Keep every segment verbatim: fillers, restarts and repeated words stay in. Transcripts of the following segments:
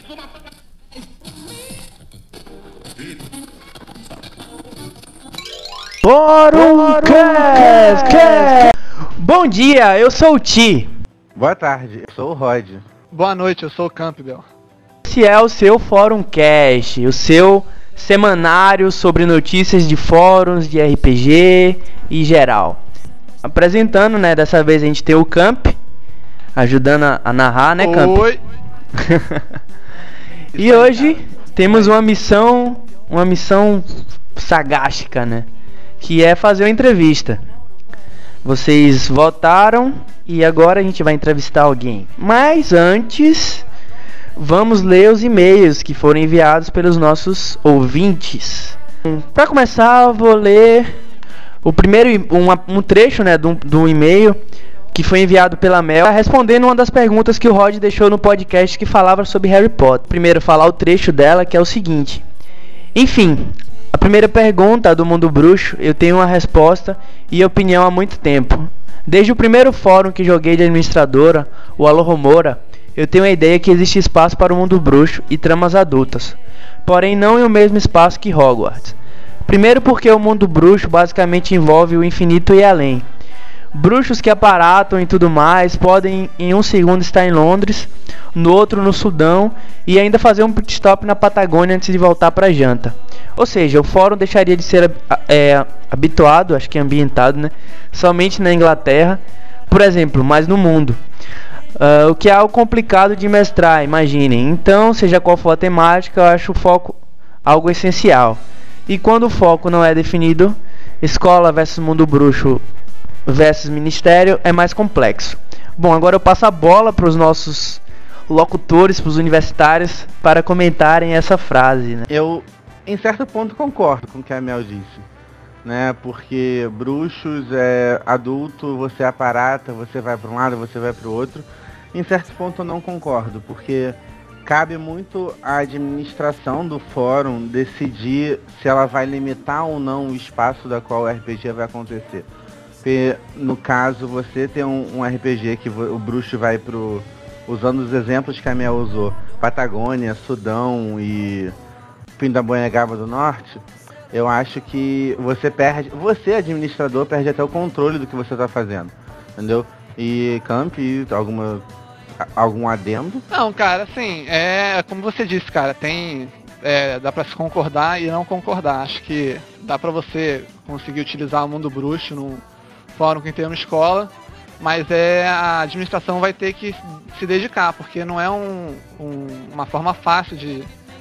Fórum Cast! Bom dia, eu sou o Ti. Boa tarde, eu sou o Rod. Boa noite, eu sou o Campbell. Esse é o seu Fórum Cast, o seu semanário sobre notícias de fóruns, de R P G e geral. Apresentando, né, dessa vez a gente tem o Camp, ajudando a, a narrar, né, Camp? Oi! E hoje temos uma missão, uma missão sagástica, né? Que é fazer uma entrevista. Vocês votaram e agora a gente vai entrevistar alguém. Mas antes, vamos ler os e-mails que foram enviados pelos nossos ouvintes. Para começar, eu vou ler o primeiro um, um trecho, né, do, do e-mail que foi enviado pela Mel, respondendo uma das perguntas que o Rod deixou no podcast que falava sobre Harry Potter. Primeiro, falar o trecho dela, que é o seguinte: enfim, a primeira pergunta do Mundo Bruxo, eu tenho uma resposta e opinião há muito tempo. Desde o primeiro fórum que joguei de administradora, o Alohomora, eu tenho a ideia que existe espaço para o Mundo Bruxo e tramas adultas, porém não em o mesmo espaço que Hogwarts. Primeiro porque o Mundo Bruxo basicamente envolve o infinito e além. Bruxos que aparatam e tudo mais podem em um segundo estar em Londres, no outro no Sudão e ainda fazer um pit stop na Patagônia antes de voltar para janta. Ou seja, o fórum deixaria de ser é, habituado, acho que ambientado, né, somente na Inglaterra, por exemplo, mas no mundo. Uh, o que é algo complicado de mestrar, imaginem. Então, seja qual for a temática, eu acho o foco algo essencial. E quando o foco não é definido, escola versus mundo bruxo versus ministério é mais complexo. Bom, agora eu passo a bola para os nossos locutores, para os universitários, para comentarem essa frase, né? Eu, em certo ponto, concordo com o que a Mel disse, né? Porque bruxos é adulto, você aparata, você vai para um lado, você vai para o outro. Em certo ponto eu não concordo, porque cabe muito à administração do fórum decidir se ela vai limitar ou não o espaço da qual o R P G vai acontecer. Porque, no caso, você tem um, um R P G que o bruxo vai pro... usando os exemplos que a Mel usou, Patagônia, Sudão e Pindamonhangaba do Norte, eu acho que você perde, você administrador perde até o controle do que você está fazendo, entendeu? E Camp, alguma algum adendo? Não, cara, assim, é como você disse, cara, tem é, dá pra se concordar e não concordar. Acho que dá pra você conseguir utilizar o mundo bruxo no fórum que tem uma escola, mas é, a administração vai ter que se dedicar, porque não é um, um, uma forma fácil de,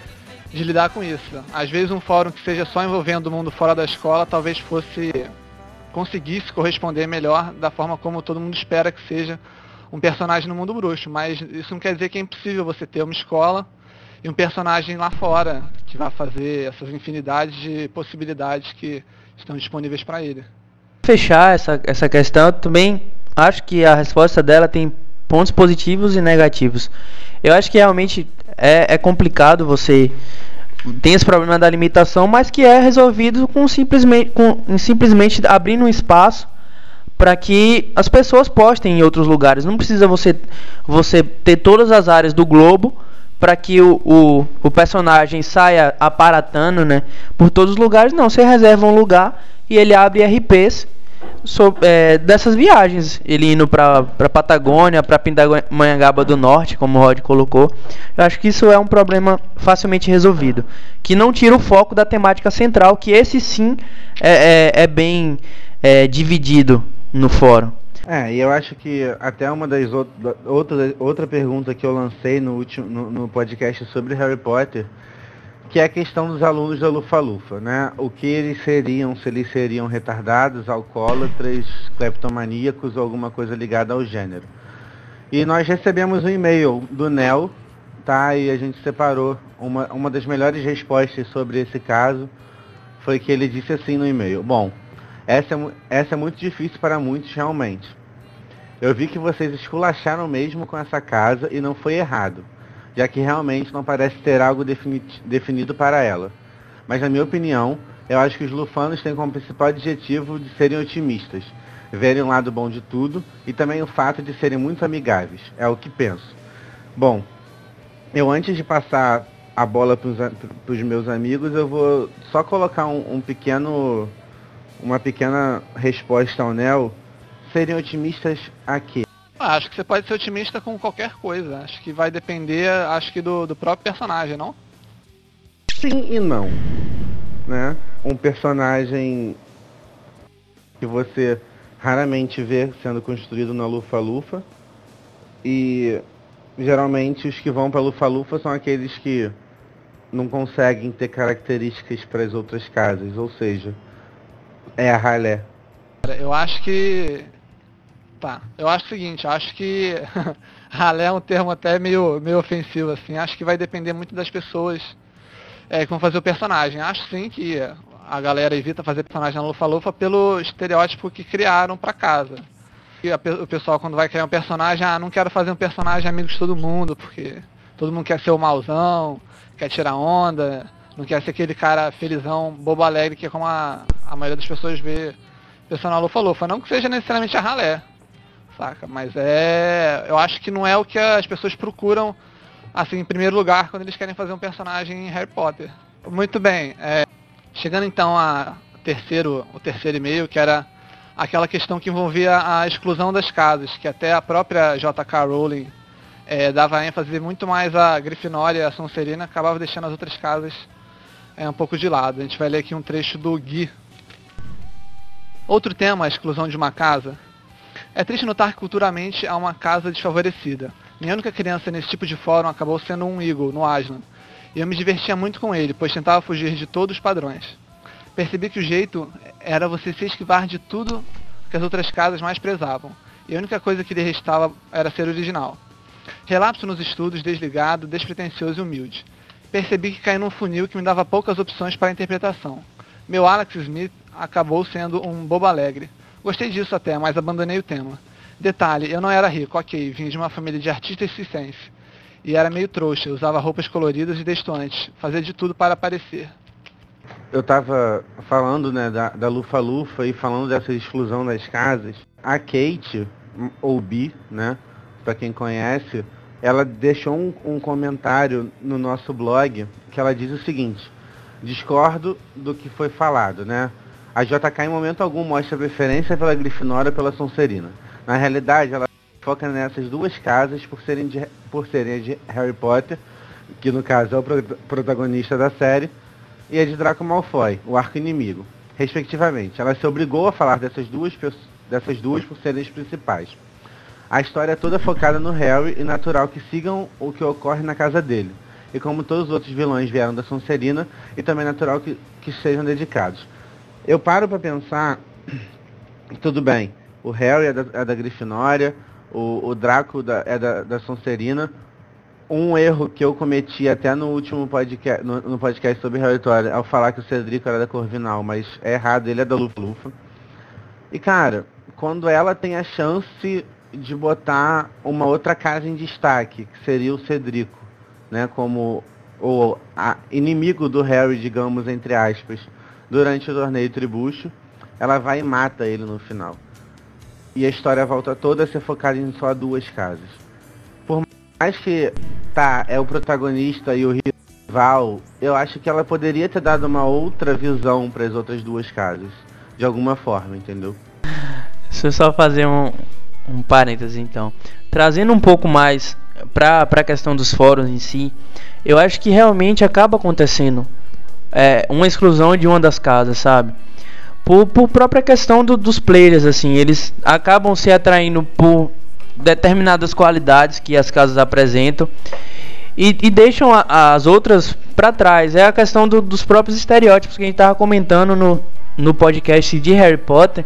de lidar com isso. Às vezes um fórum que seja só envolvendo o mundo fora da escola talvez fosse conseguisse corresponder melhor da forma como todo mundo espera que seja um personagem no mundo bruxo, mas isso não quer dizer que é impossível você ter uma escola e um personagem lá fora que vai fazer essas infinidades de possibilidades que estão disponíveis para ele. Fechar essa, essa questão, eu também acho que a resposta dela tem pontos positivos e negativos. Eu acho que realmente é, é complicado, você tem esse problema da limitação, mas que é resolvido com simplesmente, com, simplesmente abrindo um espaço para que as pessoas postem em outros lugares. Não precisa você, você ter todas as áreas do globo para que o, o, o personagem saia aparatando, né, por todos os lugares. Não, você reserva um lugar e ele abre R Ps So, é, dessas viagens, ele indo pra, pra Patagônia, pra Pindamonhangaba do Norte, como o Rod colocou. Eu acho que isso é um problema facilmente resolvido, que não tira o foco da temática central, que esse sim é, é, é bem é, dividido no fórum. É, e eu acho que até uma das outras outra, outra pergunta que eu lancei no, último, no, no podcast sobre Harry Potter, que é a questão dos alunos da Lufa-Lufa, né? O que eles seriam, se eles seriam retardados, alcoólatras, cleptomaníacos ou alguma coisa ligada ao gênero. E nós recebemos um e-mail do Nel, tá? E a gente separou uma, uma das melhores respostas sobre esse caso, foi que ele disse assim no e-mail: bom, essa é, essa é muito difícil para muitos realmente. Eu vi que vocês esculacharam mesmo com essa casa e não foi errado, já que realmente não parece ter algo defini definido para ela. Mas na minha opinião, eu acho que os lufanos têm como principal objetivo de serem otimistas, verem o lado bom de tudo e também o fato de serem muito amigáveis, é o que penso. Bom, eu antes de passar a bola para os meus amigos, eu vou só colocar um, um pequeno, uma pequena resposta ao Nel. Seriam otimistas a quê? Ah, acho que você pode ser otimista com qualquer coisa. Acho que vai depender, acho que do, do próprio personagem, não? Sim e não, né? Um personagem que você raramente vê sendo construído na Lufa-Lufa, e geralmente os que vão para Lufa-Lufa são aqueles que não conseguem ter características para as outras casas, ou seja, é a ralé. Eu acho que... Tá, eu acho o seguinte, eu acho que ralé é um termo até meio, meio ofensivo, assim. Acho que vai depender muito das pessoas é, que vão fazer o personagem. Acho sim que a galera evita fazer personagem na Lufa-Lufa pelo estereótipo que criaram pra casa. E a, o pessoal, quando vai criar um personagem, ah, não quero fazer um personagem amigo de todo mundo, porque todo mundo quer ser o mauzão, quer tirar onda, não quer ser aquele cara felizão, bobo alegre, que é como a, a maioria das pessoas vê pessoa na Lufa-Lufa. Não que seja necessariamente a ralé, saca? Mas é... eu acho que não é o que as pessoas procuram, assim, em primeiro lugar, quando eles querem fazer um personagem em Harry Potter. Muito bem, é, chegando então a terceiro, o terceiro e-mail, que era aquela questão que envolvia a exclusão das casas, que até a própria J K Rowling é, dava ênfase muito mais a Grifinória e a Sonserina, acabava deixando as outras casas é, um pouco de lado. A gente vai ler aqui um trecho do Gui. Outro tema, a exclusão de uma casa. É triste notar que culturalmente há uma casa desfavorecida. Minha única criança nesse tipo de fórum acabou sendo um Eagle, no Aslan. E eu me divertia muito com ele, pois tentava fugir de todos os padrões. Percebi que o jeito era você se esquivar de tudo que as outras casas mais prezavam. E a única coisa que lhe restava era ser original. Relapso nos estudos, desligado, despretensioso e humilde. Percebi que caí num funil que me dava poucas opções para a interpretação. Meu Alex Smith acabou sendo um bobo alegre. Gostei disso até, mas abandonei o tema. Detalhe, eu não era rico, ok, vim de uma família de artistas circense. E era meio trouxa, usava roupas coloridas e destoantes, fazia de tudo para aparecer. Eu tava falando, né, da, da Lufa-Lufa e falando dessa exclusão das casas. A Kate, ou Bi, né, pra quem conhece, ela deixou um, um comentário no nosso blog que ela diz o seguinte: discordo do que foi falado, né? A J K em momento algum mostra preferência pela Grifinória ou pela Sonserina. Na realidade, ela foca nessas duas casas por serem de, por serem de Harry Potter, que no caso é o pro, protagonista da série, e a de Draco Malfoy, o arco inimigo, respectivamente. Ela se obrigou a falar dessas duas, dessas duas por serem as principais. A história é toda focada no Harry e natural que sigam o que ocorre na casa dele. E como todos os outros vilões vieram da Sonserina, e também natural que, que sejam dedicados. Eu paro pra pensar, tudo bem, o Harry é da, é da Grifinória, o, o Draco da, é da, da Sonserina. Um erro que eu cometi até no último podcast, no, no podcast sobre Harry Potter, ao falar que o Cedrico era da Corvinal, mas é errado, ele é da Lufa-Lufa. E cara, quando ela tem a chance de botar uma outra casa em destaque, que seria o Cedrico, né, como o a, inimigo do Harry, digamos, entre aspas, durante o torneio Tribucho, ela vai e mata ele no final. E a história volta toda a ser focada em só duas casas. Por mais que, tá, é o protagonista e o rival, eu acho que ela poderia ter dado uma outra visão para as outras duas casas. De alguma forma, entendeu? Deixa eu só fazer um, um parêntese então. Trazendo um pouco mais para a questão dos fóruns em si, eu acho que realmente acaba acontecendo é, uma exclusão de uma das casas, sabe? Por, por própria questão do, dos players, assim, eles acabam se atraindo por determinadas qualidades que as casas apresentam e, e deixam a, as outras para trás. É a questão do, dos próprios estereótipos que a gente estava comentando no, no podcast de Harry Potter.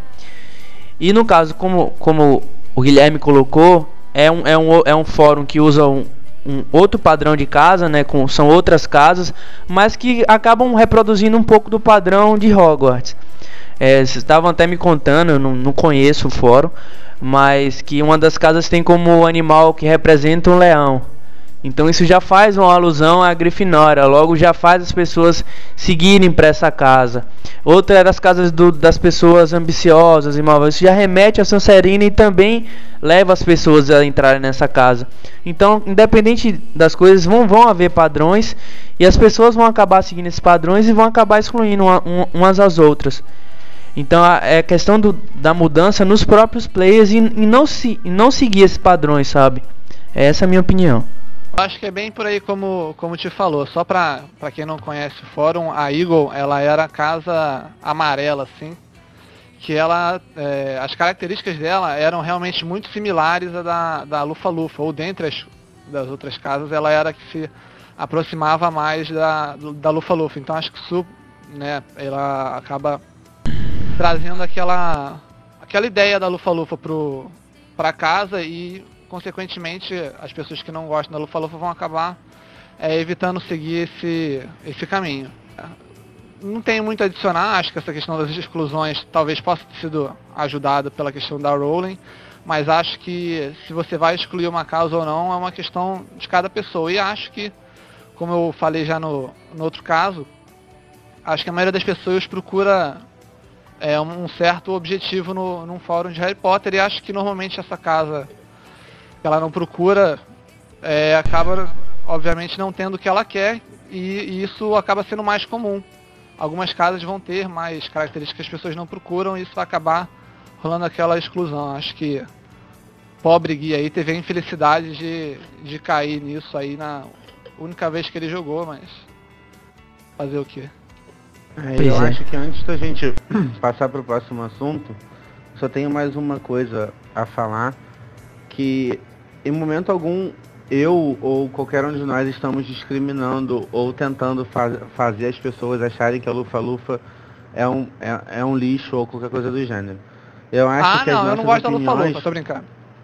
E no caso, como, como o Guilherme colocou, é um, é um, é um fórum que usa um, um outro padrão de casa, né, com, são outras casas, mas que acabam reproduzindo um pouco do padrão de Hogwarts. É, vocês estavam até me contando, eu não, não conheço o fórum, mas que uma das casas tem como animal que representa um leão. Então isso já faz uma alusão à Grifinória, logo já faz as pessoas seguirem para essa casa. Outra é das casas do, das pessoas ambiciosas e malvadas. Isso já remete a Sonserina e também leva as pessoas a entrarem nessa casa. Então, independente das coisas, vão, vão haver padrões e as pessoas vão acabar seguindo esses padrões e vão acabar excluindo uma, um, umas às outras. Então é questão do, da mudança nos próprios players e, e, não se, e não seguir esses padrões, sabe? Essa é a minha opinião. Acho que é bem por aí como, como te falou. Só pra, pra quem não conhece o fórum, a Eagle, ela era a casa amarela, assim. Que ela, é, as características dela eram realmente muito similares à da, da Lufa-Lufa. Ou dentre as das outras casas, ela era a que se aproximava mais da, da Lufa-Lufa. Então acho que isso, né, ela acaba trazendo aquela, aquela ideia da Lufa-Lufa pro, pra casa e... consequentemente, as pessoas que não gostam da Lufa-Lufa vão acabar é, evitando seguir esse, esse caminho. Não tenho muito a adicionar, acho que essa questão das exclusões talvez possa ter sido ajudada pela questão da Rowling, mas acho que se você vai excluir uma casa ou não é uma questão de cada pessoa. E acho que, como eu falei já no, no outro caso, acho que a maioria das pessoas procura é, um certo objetivo no, num fórum de Harry Potter, e acho que normalmente essa casa que ela não procura, é, acaba, obviamente, não tendo o que ela quer, e, e isso acaba sendo mais comum. Algumas casas vão ter mais características que as pessoas não procuram, e isso vai acabar rolando aquela exclusão. Acho que pobre Gui aí teve a infelicidade de, de cair nisso aí na única vez que ele jogou, mas fazer o quê? É, eu acho que antes da gente passar para o próximo assunto, só tenho mais uma coisa a falar, que em momento algum eu ou qualquer um de nós estamos discriminando ou tentando faz, fazer as pessoas acharem que a Lufa-Lufa é um, é, é um lixo ou qualquer coisa do gênero. Eu acho ah que não, as eu não nossas gosto opiniões, da Lufa-Lufa, tô brincando.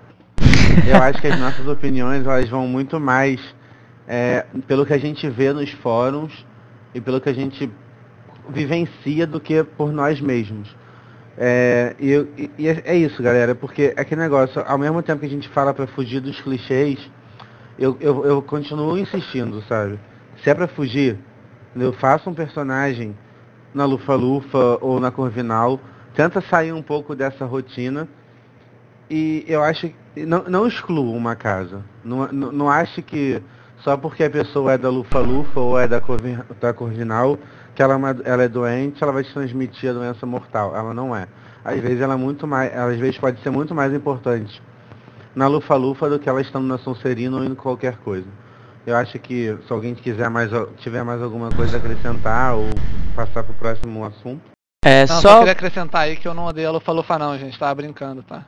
Eu acho que as nossas opiniões, elas vão muito mais é, pelo que a gente vê nos fóruns e pelo que a gente vivencia do que por nós mesmos. É, e, e, e é isso, galera, porque é aquele negócio, ao mesmo tempo que a gente fala pra fugir dos clichês, eu, eu, eu continuo insistindo, sabe? Se é pra fugir, eu faço um personagem na Lufa-Lufa ou na Corvinal, tenta sair um pouco dessa rotina, e eu acho que não, não exclua uma casa. Não, não, não ache que só porque a pessoa é da Lufa-Lufa ou é da, Corvin, da Corvinal, que ela, ela é doente, ela vai te transmitir a doença mortal. Ela não é. Às vezes ela é muito mais, às vezes pode ser muito mais importante na Lufa-Lufa do que ela estando na Sonserina ou em qualquer coisa. Eu acho que se alguém quiser mais, tiver mais alguma coisa a acrescentar ou passar pro próximo assunto. É, não, só... só queria acrescentar aí que eu não odeio a Lufa-Lufa não, gente. Tava brincando, tá?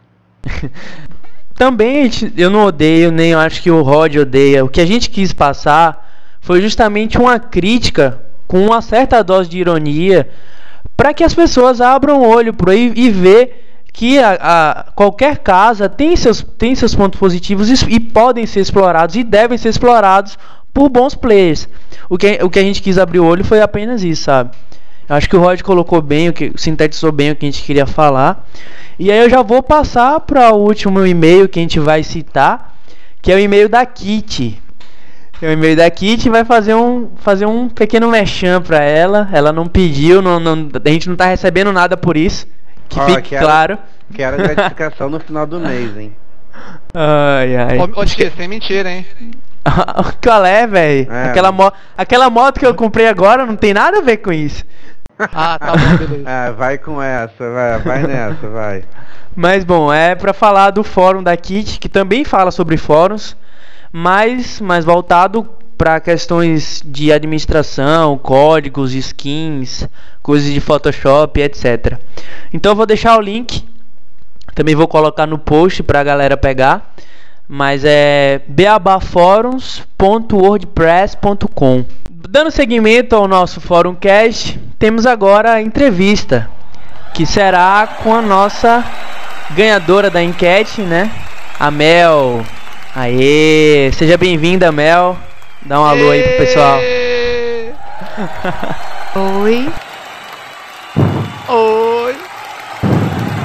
Também eu não odeio, nem eu acho que o Rod odeia. O que a gente quis passar foi justamente uma crítica com uma certa dose de ironia, para que as pessoas abram o olho por aí e ver que a, a, qualquer casa tem seus, tem seus pontos positivos e, e podem ser explorados e devem ser explorados por bons players. O que, o que a gente quis abrir o olho foi apenas isso, sabe? Eu acho que o Rod colocou bem, o que, sintetizou bem o que a gente queria falar. E aí eu já vou passar para o último e-mail que a gente vai citar, que é o e-mail da Kitty. O e-mail da Kitty vai fazer um, fazer um pequeno merchan pra ela. Ela não pediu, não, não, a gente não tá recebendo nada por isso. Que oh, fique quero, claro. Quero gratificação no final do mês, hein? Ai, ai. Ô, Tiki, sem mentira, hein? Qual é, velho? É, aquela, mo aquela moto que eu comprei agora não tem nada a ver com isso. Ah, tá bom, beleza. É, vai com essa, vai, vai nessa, vai. Mas bom, é pra falar do fórum da Kitty, que também fala sobre fóruns. Mas, mais voltado para questões de administração, códigos, skins, coisas de Photoshop, etcétera. Então eu vou deixar o link, também vou colocar no post para a galera pegar, mas é beabaforums ponto wordpress ponto com. Dando seguimento ao nosso Fórum Cast, temos agora a entrevista, que será com a nossa ganhadora da enquete, né? A Mel. Aê, seja bem-vinda, Mel. Dá um alô aí pro pessoal. Oi. Oi.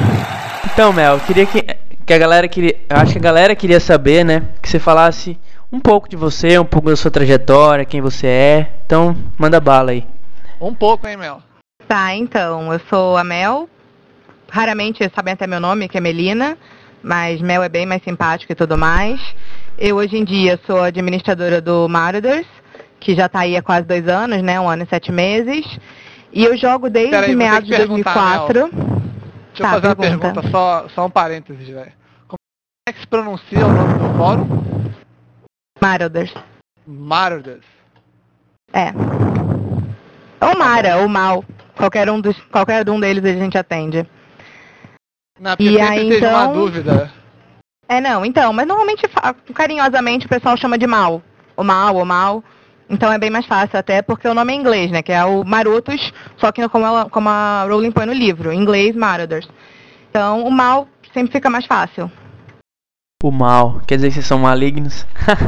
Então, Mel, queria que, que a galera queria, eu acho que a galera queria saber, né, que você falasse um pouco de você, um pouco da sua trajetória, quem você é. Então, manda bala aí. Um pouco, hein, Mel? Tá, então, eu sou a Mel. Raramente sabem até meu nome, que é Melina, mas Mel é bem mais simpático e tudo mais. Eu, hoje em dia, sou administradora do Marauders, que já tá aí há quase dois anos, né? Um ano e sete meses. E eu jogo desde Peraí, meados de dois mil e quatro. Deixa eu Tá, fazer uma pergunta. pergunta, só, só um parênteses, velho. Como é que se pronuncia o nome do fórum? Marauders. Marauders. É. Ou Mara, ou Mal. Qualquer um, dos, qualquer um deles a gente atende. Não, porque E sempre aí, teve uma então- dúvida. É, não, então, mas normalmente, fa- carinhosamente, o pessoal chama de Mal. O Mal, o Mal. Então é bem mais fácil, até porque o nome é em inglês, né? Que é o Marotos, só que como, ela, como a Rowling põe no livro, em inglês, Marauders. Então o Mal sempre fica mais fácil. O mal. Quer dizer que vocês são malignos?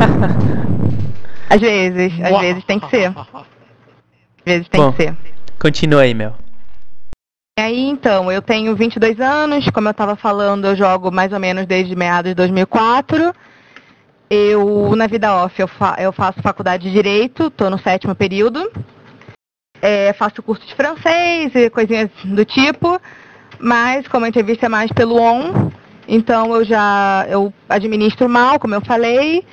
Às vezes, às vezes tem que ser. Às vezes tem Bom. que ser. Continua aí, Mel. E aí, então, eu tenho vinte e dois anos, como eu estava falando, eu jogo mais ou menos desde meados de dois mil e quatro. Eu, na vida off, eu, fa eu faço faculdade de Direito, estou no sétimo período. É, faço curso de francês e coisinhas do tipo, mas como a entrevista é mais pelo on, então eu já eu administro mal, como eu falei,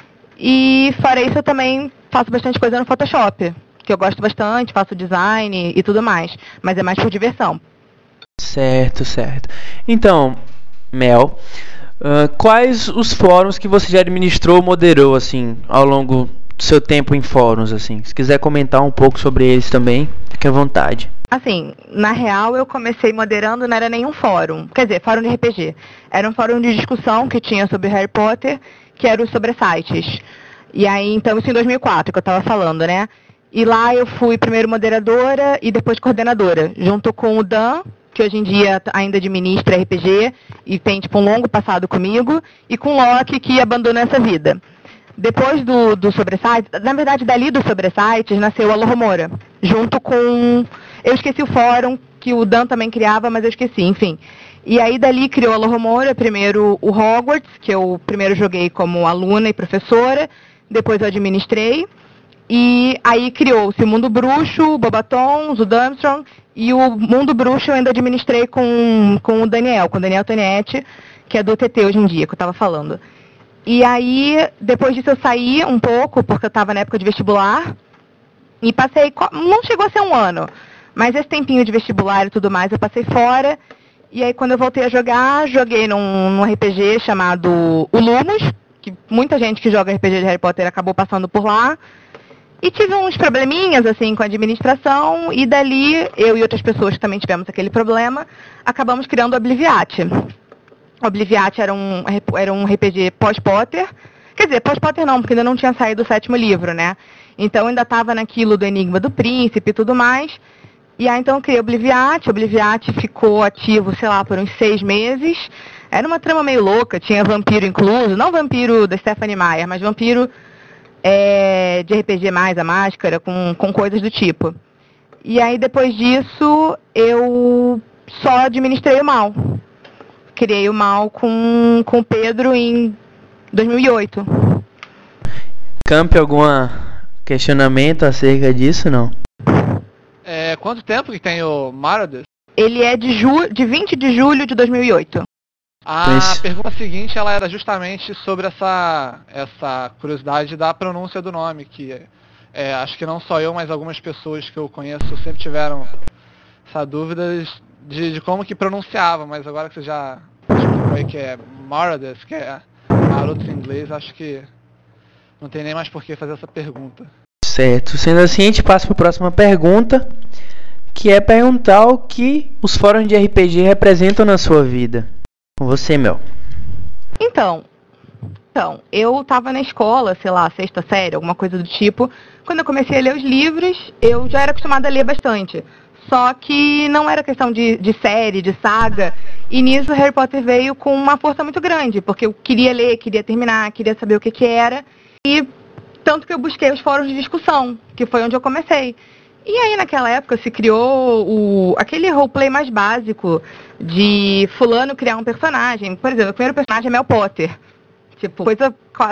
e fora isso eu também faço bastante coisa no Photoshop, que eu gosto bastante, faço design e tudo mais, mas é mais por diversão. Certo, certo. Então, Mel, ah, quais os fóruns que você já administrou ou moderou, assim, ao longo do seu tempo em fóruns, assim? Se quiser comentar um pouco sobre eles também, fique à vontade. Assim, na real eu comecei moderando, não era nenhum fórum, quer dizer, fórum de R P G. Era um fórum de discussão que tinha sobre Harry Potter, que era os sobre sites. E aí, então, isso em dois mil e quatro, que eu tava falando, né? E lá eu fui primeiro moderadora e depois coordenadora, junto com o Dan, que hoje em dia ainda administra R P G e tem, tipo, um longo passado comigo, e com o Loki, que abandonou essa vida. Depois do, do Sobresites, na verdade, dali do Sobresites, nasceu a Loromora, junto com... Eu esqueci o fórum, que o Dan também criava, mas eu esqueci, enfim. E aí, dali, criou a Loromora, primeiro o Hogwarts, que eu primeiro joguei como aluna e professora, depois eu administrei, e aí criou-se o Mundo Bruxo, o Bobatons, o Durmstrang, e o Mundo Bruxo eu ainda administrei com, com o Daniel, com o Daniel Tonietti, que é do T T hoje em dia, que eu estava falando. E aí, depois disso eu saí um pouco, porque eu estava na época de vestibular, e passei, não chegou a ser um ano, mas esse tempinho de vestibular e tudo mais, eu passei fora, e aí quando eu voltei a jogar, joguei num, num R P G chamado o Lumos, que muita gente que joga R P G de Harry Potter acabou passando por lá, e tive uns probleminhas, assim, com a administração, e dali, eu e outras pessoas que também tivemos aquele problema, acabamos criando o Obliviate. O Obliviate era um, era um R P G pós-Potter. Quer dizer, pós-Potter não, porque ainda não tinha saído o sétimo livro, né? Então ainda estava naquilo do Enigma do Príncipe e tudo mais. E aí então eu criei o Obliviate. O Obliviate ficou ativo, sei lá, por uns seis meses. Era uma trama meio louca, tinha vampiro incluso. Não vampiro da Stephanie Meyer, mas vampiro é, de R P G mais, a máscara, com, com coisas do tipo. E aí depois disso, eu só administrei o mal. Criei o mal com, com o Pedro em dois mil e oito. Camp, algum questionamento acerca disso, não? É, quanto tempo que tem o Marauders? Ele é de, ju de vinte de julho de dois mil e oito. A Pois. pergunta seguinte, ela era justamente sobre essa, essa curiosidade da pronúncia do nome, que é, acho que não só eu, mas algumas pessoas que eu conheço sempre tiveram essa dúvida de, de como que pronunciava, mas agora que você já explicou aí que é Marauders, que é Marotos em inglês, acho que não tem nem mais por que fazer essa pergunta. Certo. Sendo assim, a gente passa para a próxima pergunta, que é perguntar o que os fóruns de R P G representam na sua vida. Com você, Mel. Então, então, eu estava na escola, sei lá, sexta série, alguma coisa do tipo. Quando eu comecei a ler os livros, eu já era acostumada a ler bastante. Só que não era questão de, de série, de saga. E nisso Harry Potter veio com uma força muito grande, porque eu queria ler, queria terminar, queria saber o que que era. E tanto que eu busquei os fóruns de discussão, que foi onde eu comecei. E aí naquela época se criou o, aquele roleplay mais básico de fulano criar um personagem. Por exemplo, o primeiro personagem é Mel Potter. Tipo, coisa quase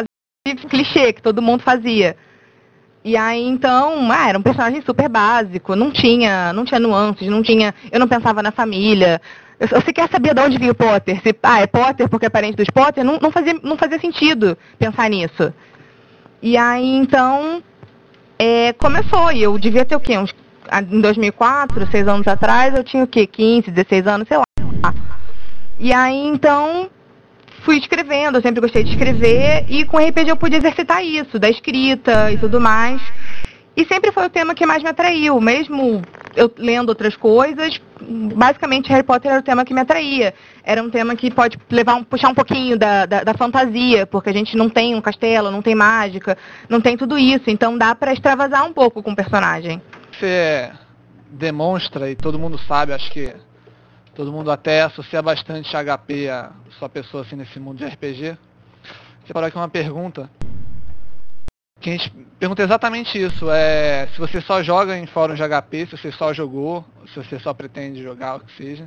clichê que todo mundo fazia. E aí, então, ah, era um personagem super básico, não tinha, não tinha nuances, não tinha, eu não pensava na família. Eu, eu sequer sabia de onde vinha o Potter. Se, ah, é Potter porque é parente dos Potter, não, não, fazia, não fazia sentido pensar nisso. E aí, então, é, começou, e eu devia ter o quê? Uns, em dois mil e quatro, seis anos atrás, eu tinha o quê? quinze, dezesseis anos, sei lá. E aí, então, fui escrevendo, eu sempre gostei de escrever, e com R P G eu pude exercitar isso, da escrita e tudo mais. E sempre foi o tema que mais me atraiu, mesmo eu lendo outras coisas, basicamente Harry Potter era o tema que me atraía. Era um tema que pode levar um, puxar um pouquinho da, da, da fantasia, porque a gente não tem um castelo, não tem mágica, não tem tudo isso, então dá pra extravasar um pouco com o personagem. Você demonstra, e todo mundo sabe, acho que todo mundo até associa bastante H P a sua pessoa assim nesse mundo de R P G. Você parou aqui uma pergunta, que a gente pergunta exatamente isso, é se você só joga em fórum de H P, se você só jogou, se você só pretende jogar, o que seja.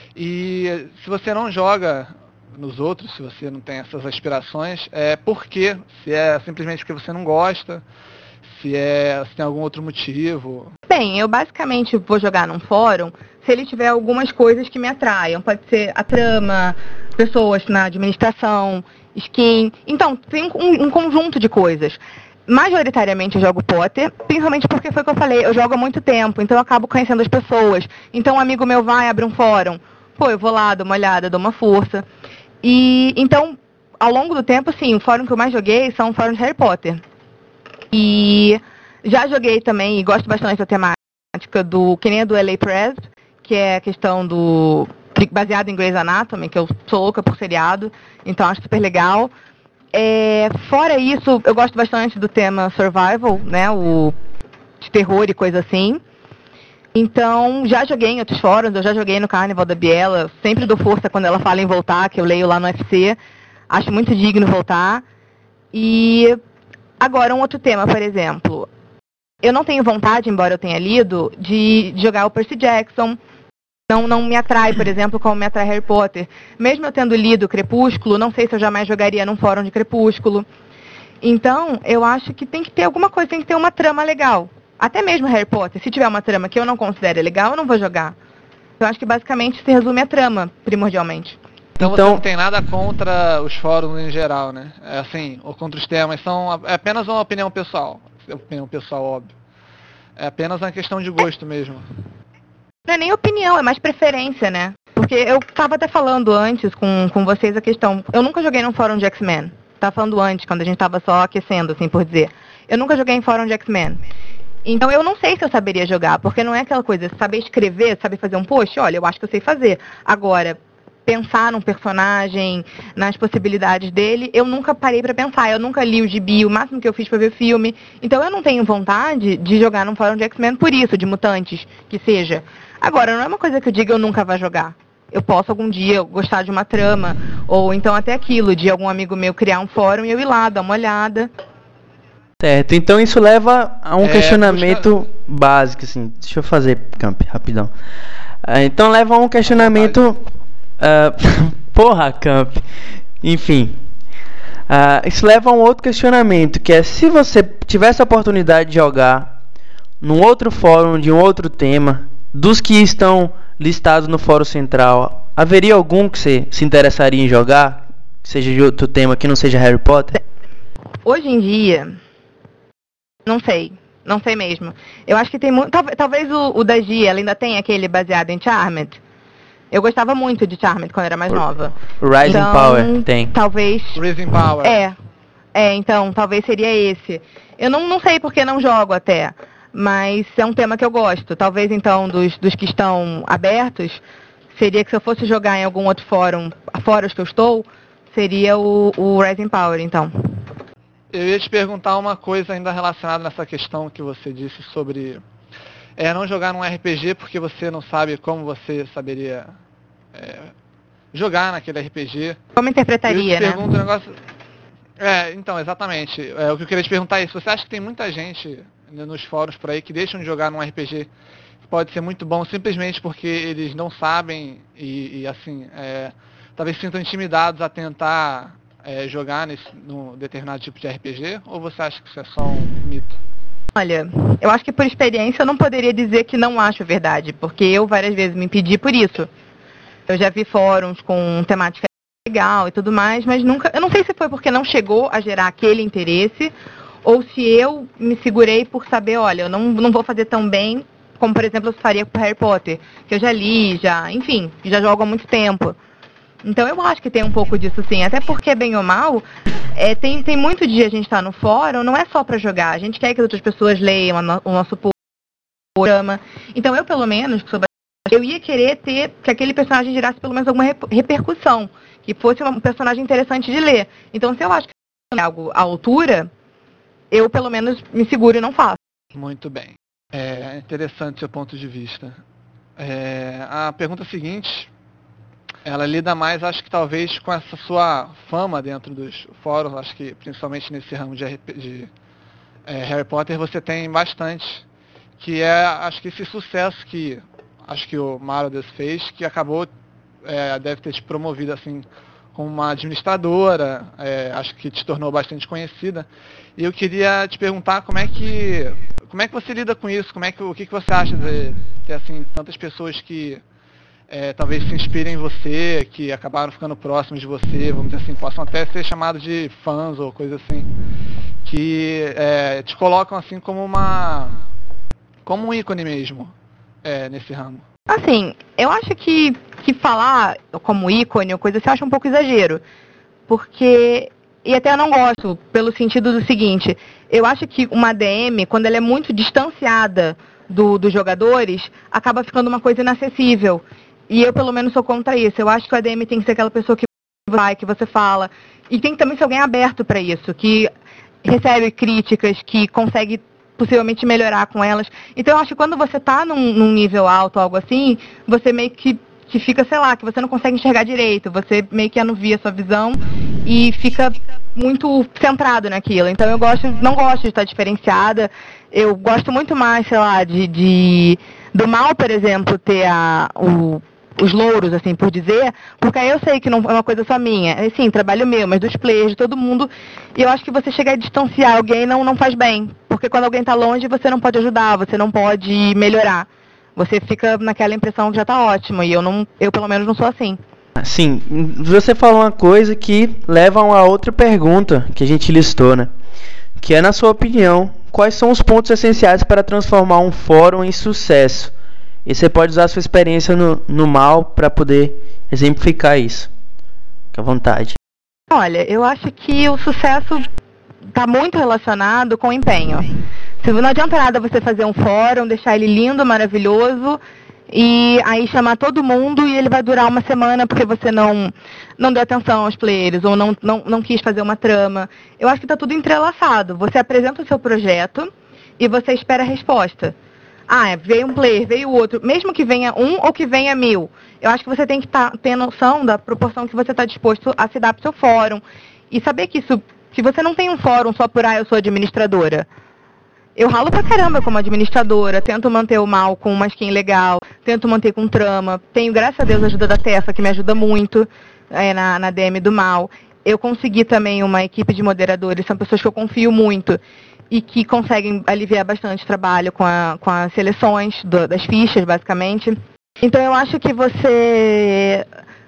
E se você não joga nos outros, se você não tem essas aspirações, é por quê? Se é simplesmente porque você não gosta, se, é, se tem algum outro motivo. Bem, eu basicamente vou jogar num fórum se ele tiver algumas coisas que me atraiam. Pode ser a trama, pessoas na administração, skin. Então, tem um, um conjunto de coisas. Majoritariamente eu jogo Potter, principalmente porque foi o que eu falei, eu jogo há muito tempo, então eu acabo conhecendo as pessoas. Então um amigo meu vai, abre um fórum, pô, eu vou lá, dou uma olhada, dou uma força. E então, ao longo do tempo, sim, o fórum que eu mais joguei são fóruns de Harry Potter. E já joguei também, e gosto bastante da temática do, que nem a do L A Press, que é a questão do, baseado em Grey's Anatomy, que eu sou louca por seriado, então acho super legal. É, fora isso, eu gosto bastante do tema survival, né, o de terror e coisa assim. Então, já joguei em outros fóruns, eu já joguei no Carnival da Biela, sempre dou força quando ela fala em voltar, que eu leio lá no U F C, acho muito digno voltar. E agora, um outro tema, por exemplo, eu não tenho vontade, embora eu tenha lido, de jogar o Percy Jackson. Não, não me atrai, por exemplo, como me atrai Harry Potter. Mesmo eu tendo lido Crepúsculo, não sei se eu jamais jogaria num fórum de Crepúsculo. Então, eu acho que tem que ter alguma coisa, tem que ter uma trama legal. Até mesmo Harry Potter, se tiver uma trama que eu não considere legal, eu não vou jogar. Eu acho que basicamente se resume a trama, primordialmente. Então, Então- você não tem nada contra os fóruns em geral, né? É assim, ou contra os temas, são é apenas uma opinião pessoal. Opinião pessoal, óbvio. É apenas uma questão de gosto mesmo. Não é nem opinião, é mais preferência, né? Porque eu tava até falando antes com, com vocês a questão. Eu nunca joguei num fórum de X-Men. Tava falando antes, quando a gente tava só aquecendo, assim por dizer. Eu nunca joguei em fórum de X-Men. Então eu não sei se eu saberia jogar, porque não é aquela coisa, saber escrever, saber fazer um post, olha, eu acho que eu sei fazer. Agora, pensar num personagem, nas possibilidades dele, eu nunca parei pra pensar, eu nunca li o gibi, o máximo que eu fiz foi ver filme. Então eu não tenho vontade de jogar num fórum de X-Men por isso, de mutantes, que seja. Agora, não é uma coisa que eu diga eu nunca vou jogar. Eu posso algum dia gostar de uma trama, ou então até aquilo, de algum amigo meu criar um fórum e eu ir lá, dar uma olhada. Certo, então isso leva a um É, questionamento básico, assim. Deixa eu fazer, Camp, rapidão. Ah, então leva a um questionamento... ah, porra, Camp. Enfim. Ah, isso leva a um outro questionamento, que é se você tivesse a oportunidade de jogar num outro fórum de um outro tema, dos que estão listados no fórum central, haveria algum que você se interessaria em jogar? Que seja de outro tema, que não seja Harry Potter? Hoje em dia, não sei, não sei mesmo. Eu acho que tem muito. Talvez, talvez o, o da Gia, ela ainda tem aquele baseado em Charmed. Eu gostava muito de Charmed quando era mais nova. Rising Então, Power, tem. Talvez. Rising Power. É. É, então, talvez seria esse. Eu não, não sei porque não jogo até. Mas é um tema que eu gosto. Talvez, então, dos, dos que estão abertos, seria que se eu fosse jogar em algum outro fórum, fora os que eu estou, seria o, o Rising Power, então. Eu ia te perguntar uma coisa ainda relacionada nessa questão que você disse sobre é, não jogar num R P G porque você não sabe como você saberia é, jogar naquele R P G. Como interpretaria, eu te né? pergunto um negócio... É, então, exatamente. É, o que eu queria te perguntar é isso. Você acha que tem muita gente nos fóruns por aí que deixam de jogar num R P G que pode ser muito bom simplesmente porque eles não sabem e, e assim, é, talvez se sintam intimidados a tentar é, jogar nesse, no determinado tipo de R P G, ou você acha que isso é só um mito? Olha, eu acho que por experiência eu não poderia dizer que não acho verdade, porque eu várias vezes me impedi por isso. Eu já vi fóruns com temática legal e tudo mais, mas nunca, eu não sei se foi porque não chegou a gerar aquele interesse, ou se eu me segurei por saber, olha, eu não, não vou fazer tão bem, como por exemplo eu faria com Harry Potter, que eu já li, já, enfim, já jogo há muito tempo. Então eu acho que tem um pouco disso sim, até porque, bem ou mal, é, tem, tem muito dia a gente estar no fórum, não é só para jogar, a gente quer que as outras pessoas leiam o nosso programa. Então eu, pelo menos, que sou bastante, eu ia querer ter que aquele personagem gerasse pelo menos alguma repercussão, que fosse um personagem interessante de ler. Então se eu acho que é algo à altura, eu pelo menos me seguro e não faço. Muito bem. É interessante seu ponto de vista. É, a pergunta seguinte... ela lida mais, acho que talvez, com essa sua fama dentro dos fóruns, acho que principalmente nesse ramo de, R P, de é, Harry Potter você tem bastante, que é, acho que esse sucesso que, acho que o Marauders fez, que acabou, é, deve ter te promovido, assim, como uma administradora, é, acho que te tornou bastante conhecida, e eu queria te perguntar como é que, como é que você lida com isso, como é que, o que, que você acha de ter, assim, tantas pessoas que É, talvez se inspirem em você, que acabaram ficando próximos de você, vamos dizer assim, possam até ser chamados de fãs ou coisa assim, que é, te colocam assim como uma, como um ícone mesmo, é, nesse ramo. Assim, eu acho que, que falar como ícone ou coisa assim, eu acho um pouco exagero, porque, e até eu não gosto, pelo sentido do seguinte, eu acho que uma D M, quando ela é muito distanciada do, dos jogadores, acaba ficando uma coisa inacessível. E eu, pelo menos, sou contra isso. Eu acho que o A D M tem que ser aquela pessoa que vai, que você fala. E tem que também ser alguém aberto para isso, que recebe críticas, que consegue possivelmente melhorar com elas. Então, eu acho que quando você está num, num nível alto, algo assim, você meio que, que fica, sei lá, que você não consegue enxergar direito. Você meio que anuvia a sua visão e fica muito centrado naquilo. Então, eu gosto, não gosto de estar diferenciada. Eu gosto muito mais, sei lá, de... de do mal, por exemplo, ter a, o... os louros, assim, por dizer, porque aí eu sei que não é uma coisa só minha. É, sim, trabalho meu, mas dos players, de todo mundo. E eu acho que você chegar a distanciar alguém não, não faz bem. Porque quando alguém está longe, você não pode ajudar, você não pode melhorar. Você fica naquela impressão que já está ótimo. E eu, não, eu, pelo menos, não sou assim. Sim, você falou uma coisa que leva a uma outra pergunta que a gente listou, né? Que é, na sua opinião, quais são os pontos essenciais para transformar um fórum em sucesso? E você pode usar a sua experiência no, no mal para poder exemplificar isso. Fique à vontade. Olha, eu acho que o sucesso está muito relacionado com o empenho. Se não adianta nada você fazer um fórum, deixar ele lindo, maravilhoso, e aí chamar todo mundo e ele vai durar uma semana porque você não, não deu atenção aos players ou não, não, não quis fazer uma trama. Eu acho que está tudo entrelaçado. Você apresenta o seu projeto e você espera a resposta. Ah, veio um player, veio outro. Mesmo que venha um ou que venha mil, eu acho que você tem que tá, ter noção da proporção que você está disposto a se dar para o seu fórum. E saber que isso, que você não tem um fórum só por, ah, eu sou administradora. Eu ralo pra caramba como administradora, tento manter o mal com uma skin legal, tento manter com trama. Tenho, graças a Deus, a ajuda da Tessa, que me ajuda muito é, na, na D M do mal. Eu consegui também uma equipe de moderadores, são pessoas que eu confio muito e que conseguem aliviar bastante trabalho com, a, com as seleções do, das fichas, basicamente. Então eu acho que você,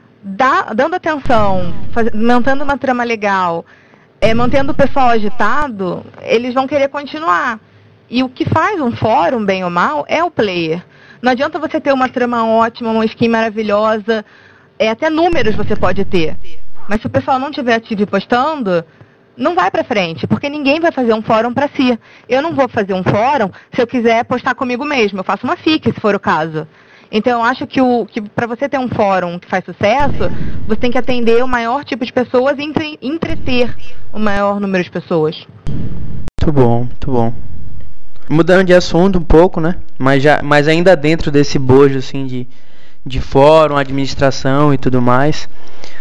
dá, dando atenção, faz, mantendo uma trama legal, é, mantendo o pessoal agitado, eles vão querer continuar. E o que faz um fórum, bem ou mal, é o player. Não adianta você ter uma trama ótima, uma skin maravilhosa, é, até números você pode ter. Mas se o pessoal não estiver ativo e postando, não vai pra frente, porque ninguém vai fazer um fórum pra si. Eu não vou fazer um fórum se eu quiser postar comigo mesmo, eu faço uma fic, se for o caso. Então eu acho que, o, que para você ter um fórum que faz sucesso, você tem que atender o maior tipo de pessoas e entre, entreter o maior número de pessoas. Muito bom, muito bom. Mudando de assunto um pouco, né? Mas, já, mas ainda dentro desse bojo assim, de, de fórum, administração e tudo mais.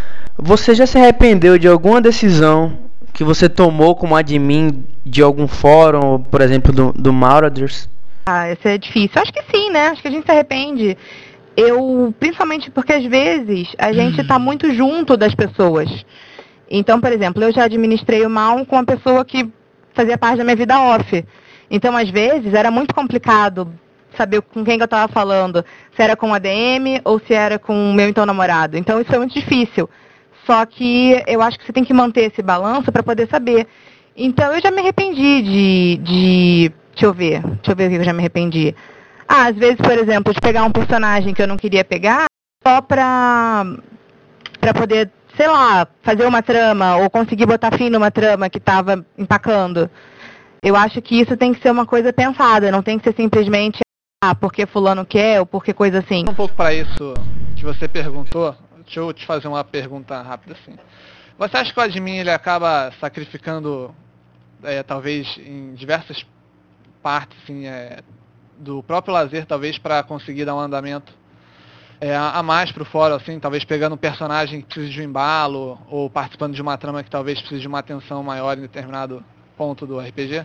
Você já se arrependeu de alguma decisão que você tomou como admin de algum fórum, por exemplo, do, do Marauders? Ah, isso é difícil. Acho que sim, né? Acho que a gente se arrepende. Eu, principalmente porque às vezes a gente está muito junto das pessoas. Então, por exemplo, eu já administrei o mal com uma pessoa que fazia parte da minha vida off. Então, às vezes, era muito complicado saber com quem que eu estava falando, se era com a D M ou se era com o meu então namorado. Então, isso é muito difícil. Só que eu acho que você tem que manter esse balanço para poder saber. Então, eu já me arrependi de, de... Deixa eu ver. Deixa eu ver o que eu já me arrependi. Ah, às vezes, por exemplo, de pegar um personagem que eu não queria pegar só pra, pra poder, sei lá, fazer uma trama ou conseguir botar fim numa trama que estava empacando. Eu acho que isso tem que ser uma coisa pensada, não tem que ser simplesmente ah, porque fulano quer ou porque coisa assim. Um pouco para isso que você perguntou, deixa eu te fazer uma pergunta rápida assim. Você acha que o admin ele acaba sacrificando, é, talvez, em diversas partes assim, é, do próprio lazer, talvez, para conseguir dar um andamento é, a mais para o fórum, assim, talvez pegando um personagem que precisa de um embalo ou participando de uma trama que talvez precise de uma atenção maior em determinado ponto do R P G?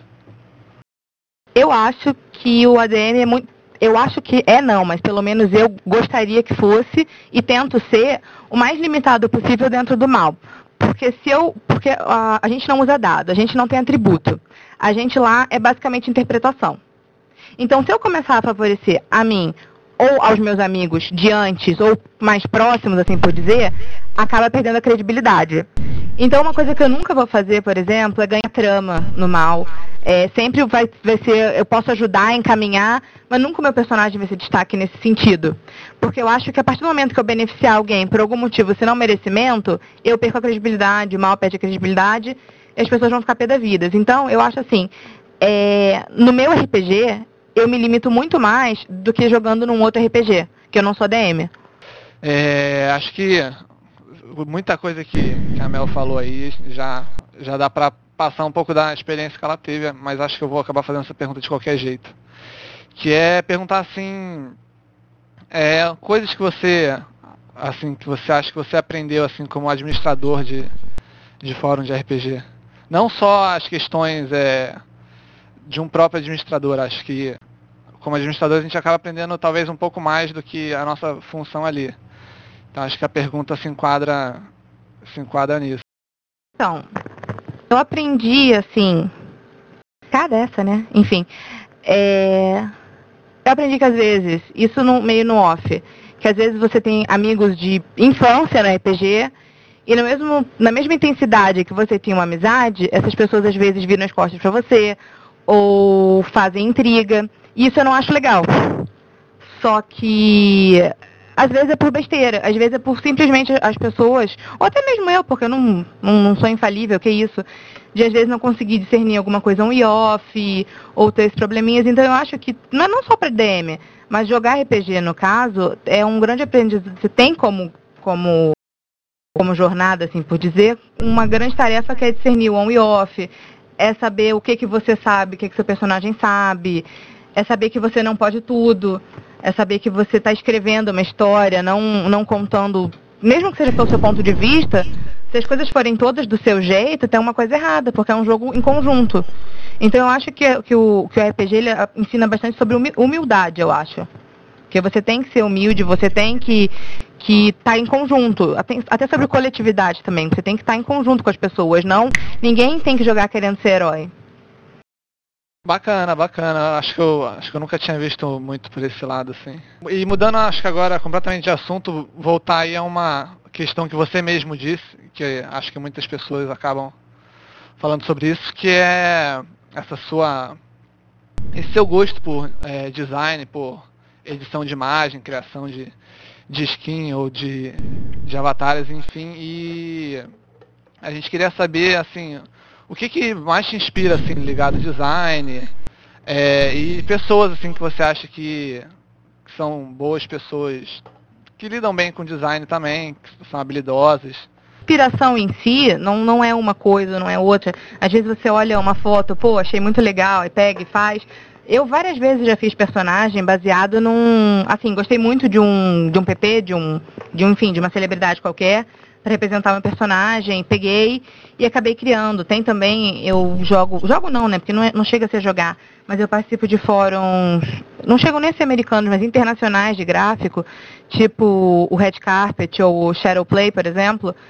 Eu acho que o A D M é muito... Eu acho que é não, mas pelo menos eu gostaria que fosse e tento ser o mais limitado possível dentro do mal. Porque se eu... Porque a, a gente não usa dado, a gente não tem atributo. A gente lá é basicamente interpretação. Então, se eu começar a favorecer a mim ou aos meus amigos de antes ou mais próximos, assim por dizer, acaba perdendo a credibilidade. Então, uma coisa que eu nunca vou fazer, por exemplo, é ganhar trama no mal. É, sempre vai, vai ser, eu posso ajudar a encaminhar, mas nunca o meu personagem vai ser destaque nesse sentido. Porque eu acho que a partir do momento que eu beneficiar alguém por algum motivo, se não merecimento, eu perco a credibilidade, o mal perde a credibilidade, e as pessoas vão ficar pé da vida. Então, eu acho assim, é, no meu R P G, eu me limito muito mais do que jogando num outro R P G, que eu não sou D M. É, acho que muita coisa que, que a Mel falou aí já, já dá pra passar um pouco da experiência que ela teve, mas acho que eu vou acabar fazendo essa pergunta de qualquer jeito. Que é perguntar assim, é, coisas que você, assim, que você acha que você aprendeu assim como administrador de, de fórum de R P G. Não só as questões é, de um próprio administrador, acho que como administrador a gente acaba aprendendo talvez um pouco mais do que a nossa função ali. Então acho que a pergunta se enquadra, se enquadra nisso. Então, eu aprendi, assim, cara essa, né? Enfim, é... eu aprendi que às vezes, isso no, meio no off, que às vezes você tem amigos de infância no R P G, e no mesmo, na mesma intensidade que você tinha uma amizade, essas pessoas às vezes viram as costas pra você, ou fazem intriga, e isso eu não acho legal. Só que às vezes é por besteira, às vezes é por simplesmente as pessoas, ou até mesmo eu, porque eu não, não, não sou infalível, que isso, de às vezes não conseguir discernir alguma coisa um off, ou ter esses probleminhas. Então eu acho que, não é não só para D M, mas jogar R P G, no caso, é um grande aprendizado. Você tem como, como, como jornada, assim por dizer, uma grande tarefa que é discernir o on e off, é saber o que, que você sabe, o que, que seu personagem sabe, é saber que você não pode tudo, é saber que você está escrevendo uma história, não, não contando, mesmo que seja pelo seu ponto de vista, se as coisas forem todas do seu jeito, tem uma coisa errada, porque é um jogo em conjunto. Então eu acho que, que, o, que o R P G ele ensina bastante sobre humildade, eu acho. Porque você tem que ser humilde, você tem que que estar em conjunto, até, até sobre coletividade também, você tem que estar em conjunto com as pessoas, não, ninguém tem que jogar querendo ser herói. Bacana, bacana. Acho que, eu, acho que eu nunca tinha visto muito por esse lado, assim. E mudando, acho que agora completamente de assunto, voltar aí a uma questão que você mesmo disse, que acho que muitas pessoas acabam falando sobre isso, que é essa sua, esse seu gosto por é, design, por edição de imagem, criação de, de skin ou de, de avatares, enfim, e a gente queria saber, assim, o que, que mais te inspira, assim, ligado ao design, é, e pessoas, assim, que você acha que, que são boas pessoas, que lidam bem com design também, que são habilidosas. Inspiração em si não, não é uma coisa, não é outra. Às vezes você olha uma foto, pô, achei muito legal, e pega e faz. Eu várias vezes já fiz personagem baseado num... Assim, gostei muito de um, de um P P, de um, de um, enfim, de uma celebridade qualquer, para representar meu personagem, peguei e acabei criando. Tem também, eu jogo... Jogo não, né? Porque não, é, não chega a ser jogar, mas eu participo de fóruns... Não chegam nem a ser americanos, mas internacionais de gráfico, tipo o Red Carpet ou o Shadowplay, por exemplo.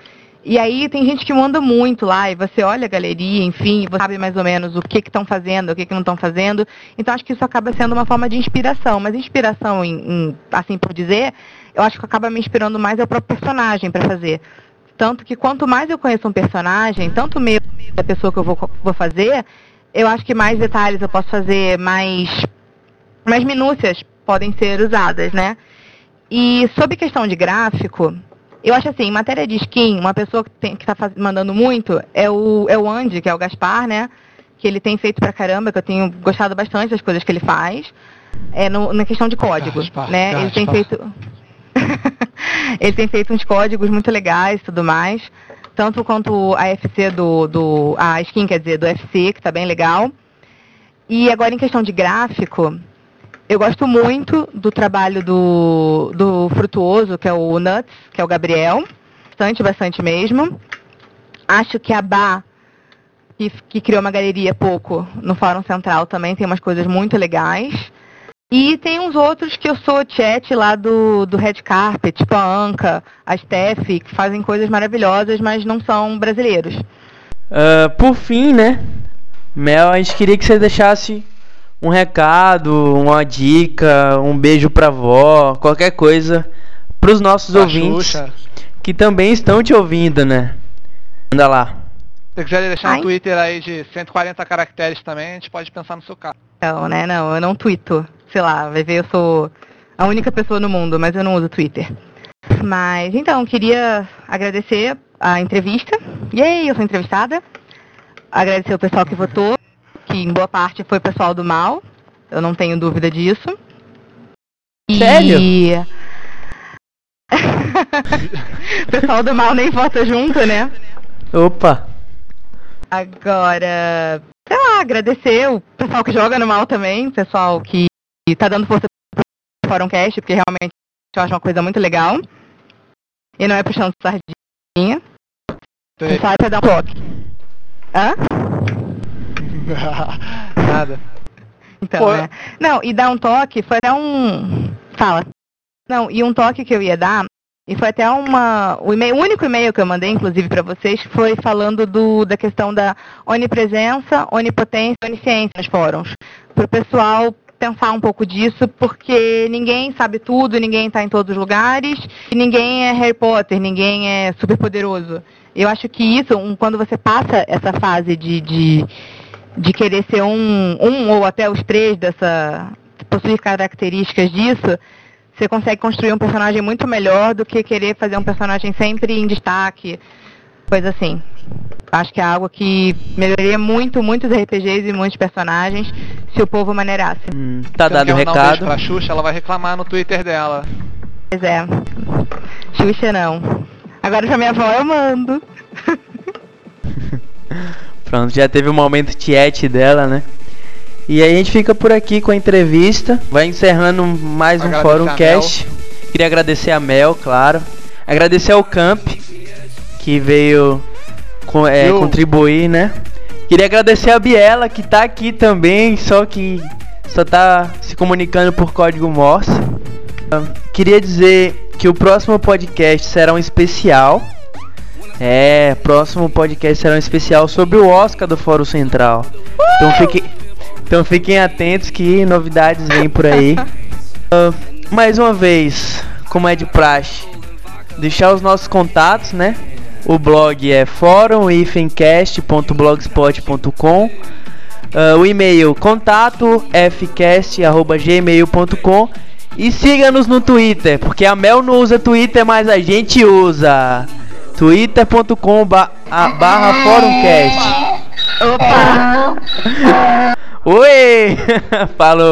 E aí tem gente que manda muito lá, e você olha a galeria, enfim, você sabe mais ou menos o que estão fazendo, o que, que não estão fazendo. Então acho que isso acaba sendo uma forma de inspiração. Mas inspiração, em, em, assim por dizer, eu acho que acaba me inspirando mais é o próprio personagem para fazer. Tanto que quanto mais eu conheço um personagem, tanto mesmo da pessoa que eu vou, vou fazer, eu acho que mais detalhes eu posso fazer, mais, mais minúcias podem ser usadas, né? E sobre questão de gráfico, eu acho assim, em matéria de skin, uma pessoa que está mandando muito é o, é o Andy, que é o Gaspar, né? Que ele tem feito pra caramba, que eu tenho gostado bastante das coisas que ele faz. É no, na questão de código, Gaspar, né? Gaspar. Ele tem feito... ele tem feito uns códigos muito legais e tudo mais. Tanto quanto a F C do, do... a skin, quer dizer, do F C, que tá bem legal. E agora em questão de gráfico... Eu gosto muito do trabalho do, do Frutuoso, que é o Nuts, que é o Gabriel. Bastante, bastante mesmo. Acho que a Bá, que, que criou uma galeria há pouco no Fórum Central, também tem umas coisas muito legais. E tem uns outros que eu sou chat lá do, do Red Carpet, tipo a Anca, a Steph, que fazem coisas maravilhosas, mas não são brasileiros. Uh, por fim, né, Mel, a gente queria que você deixasse um recado, uma dica, um beijo pra vó, qualquer coisa pros nossos a ouvintes Xuxa. Que também estão te ouvindo, né? Manda lá. Se quiser deixar Ai. um Twitter aí de cento e quarenta caracteres também, a gente pode pensar no seu caso. Não, né? Não, eu não twito. Sei lá, vai ver, eu sou a única pessoa no mundo, mas eu não uso Twitter. Mas, então, queria agradecer a entrevista. Yay, eu sou entrevistada. Agradecer o pessoal que votou, que em boa parte foi o pessoal do mal, eu não tenho dúvida disso. Sério? E... o pessoal do mal nem vota junto, né? Opa! Agora, sei lá, agradecer o pessoal que joga no mal também, o pessoal que tá dando força pro Fórum Cast, porque realmente eu acho uma coisa muito legal. E não é puxando sardinha. Você sabe pra dar um toque. Hã? Nada. Então, Pô. né? Não, e dar um toque foi até um... Fala. Não, e um toque que eu ia dar, e foi até uma... O, e-mail, o único e-mail que eu mandei, inclusive, para vocês, foi falando do, da questão da onipresença, onipotência e onisciência nos fóruns. Para o pessoal pensar um pouco disso, porque ninguém sabe tudo, ninguém está em todos os lugares, e ninguém é Harry Potter, ninguém é super poderoso. Eu acho que isso, um, quando você passa essa fase de... de de querer ser um, um ou até os três dessa, possuir características disso, você consegue construir um personagem muito melhor do que querer fazer um personagem sempre em destaque, coisa assim. Acho que é algo que melhoraria muito, muitos R P Gs e muitos personagens se o povo maneirasse. Hum, tá dado o recado. Um beijo pra Xuxa, ela vai reclamar no Twitter dela. Pois é. Xuxa não. Agora pra minha avó eu mando. Pronto, já teve o momento tiete dela, né? E aí a gente fica por aqui com a entrevista. Vai encerrando mais um Fórum Cast. Queria agradecer a Mel, claro. Agradecer ao Camp, que veio com, é, contribuir, né? Queria agradecer a Biela, que tá aqui também, só que só tá se comunicando por código Morse. Queria dizer que o próximo podcast será um especial. É, próximo podcast será um especial sobre o Oscar do Fórum Central. Então fiquem, então fiquem atentos que novidades vêm por aí. Uh, mais uma vez, como é de praxe, deixar os nossos contatos, né? O blog é forum cast ponto blogspot ponto com. Uh, o e-mail contato f cast arroba gmail ponto com. E siga-nos no Twitter, porque a Mel não usa Twitter, mas a gente usa. twitter ponto com barra fórumcast. Opa! Oi! Falou!